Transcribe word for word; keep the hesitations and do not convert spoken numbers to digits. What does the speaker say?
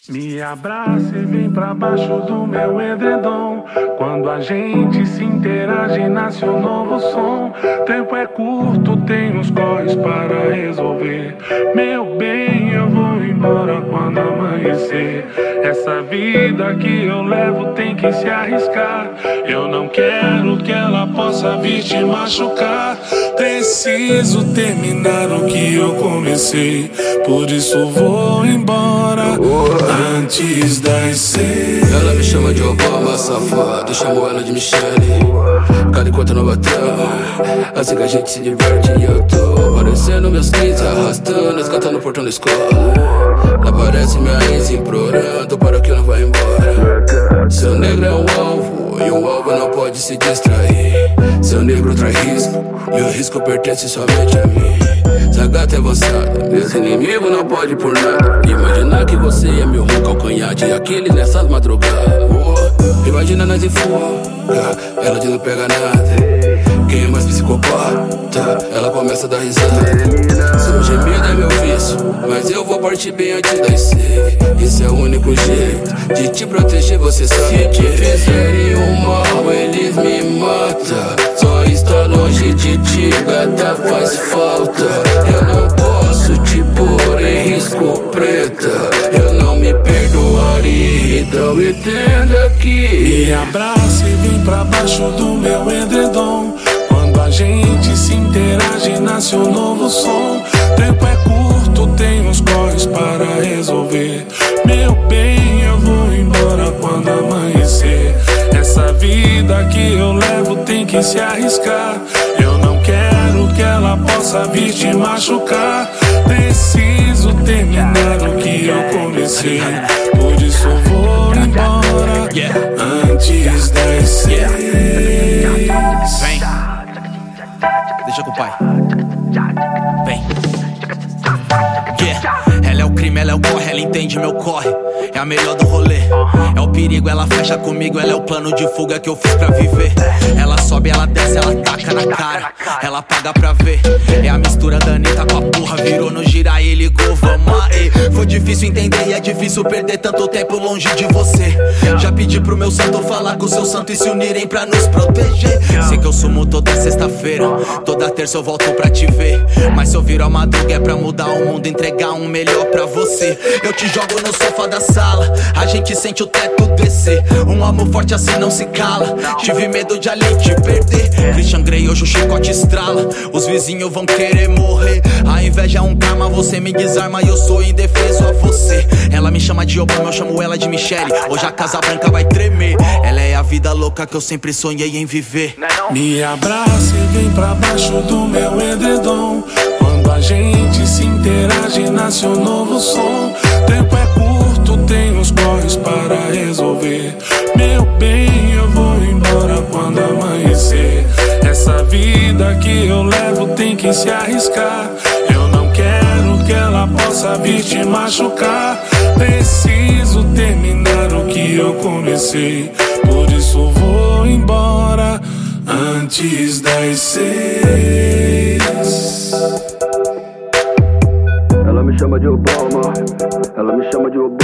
Me abraça e vem pra baixo do meu edredom. Quando a gente se interage, nasce um novo som. Tempo é curto, tem uns corres para resolver. Meu bem, eu vou embora quando amanhecer. Essa vida que eu levo tem que se arriscar. Eu não quero que ela possa vir te machucar. Preciso terminar o que eu comecei. Por isso vou embora antes das seis. Ela me chama de Obama, safado. Eu chamo ela de Michelle. Cada enquanto não bateu, assim que a gente se diverte. E eu tô parecendo meus quinze, arrastando, escatando no portão da escola. Lá aparece minha ex implorando para que eu não vá embora. Seu negro é um alvo, e o alvo não pode se distrair. Seu negro traz risco, e o risco pertence somente a mim. Essa gata é avançada, meus inimigos não podem por nada. Imaginar que você é meu rumo, calcanhar de Aquiles nessas madrugadas. Oh, imagina nós em fuga, ela de não pega nada. Quem é mais psicopata, ela começa a dar risada. Seu gemido é meu vício, mas eu vou partir bem antes das seis. Esse é o único jeito de te proteger, você sabe que fizerem o mal, eles me matam. Só estar longe de ti, gata, faz falta. Eu não posso te pôr em risco, preta. Eu não me perdoaria, então entenda que me abraça e vem pra baixo do meu edredom. Quando a gente se interage, nasce um novo som. Tempo é curto, tem uns corres para resolver. Meu bem, eu vou embora quando amanhecer. Essa vida que eu levo tem que se arriscar. Eu não quero que ela possa vir te machucar. Preciso terminar o que eu comecei. Por isso vou embora antes das seis. Vem, deixa com o pai. Vem. Yeah. Ela é o crime, ela é o corre, ela entende meu corre. É a melhor do rolê. É o perigo, ela fecha comigo. Ela é o plano de fuga que eu fiz pra viver. Ela sobe, ela desce, ela taca na cara. Ela paga pra ver. É a mistura da Anitta com a porra. Virou no gira e ligou, vamos aí. Foi difícil entender e é difícil perder tanto tempo longe de você. Já pedi pro meu santo falar com o seu santo e se unirem pra nos proteger. Sei que eu sumo toda sexta-feira, toda terça eu volto pra te ver. Mas se eu viro a madruga é pra mudar o mundo, entregar um melhor pra você. Eu te jogo no sofá da sala, a gente sente o teto descer. Um amor forte assim não se cala. Tive medo de ali te perder. Christian Grey, hoje o chicote estrala. Os vizinhos vão querer morrer. A inveja é um karma, você me desarma e eu sou indefeso a você. Ela me chama de Obama, eu chamo ela de Michelle. Hoje a Casa Branca vai tremer. Ela é a vida louca que eu sempre sonhei em viver. Me abraça e vem pra baixo do meu edredom. Quando a gente se interage, nasce um novo som. Tempo é curto, tem uns corres para resolver. Meu bem, eu vou embora quando amanhecer. Essa vida que eu levo tem que se arriscar. Eu não quero que ela possa vir te machucar. Preciso terminar o que eu comecei. Por isso vou embora antes das seis. ela me chama de Obama, ela me chama de Obama.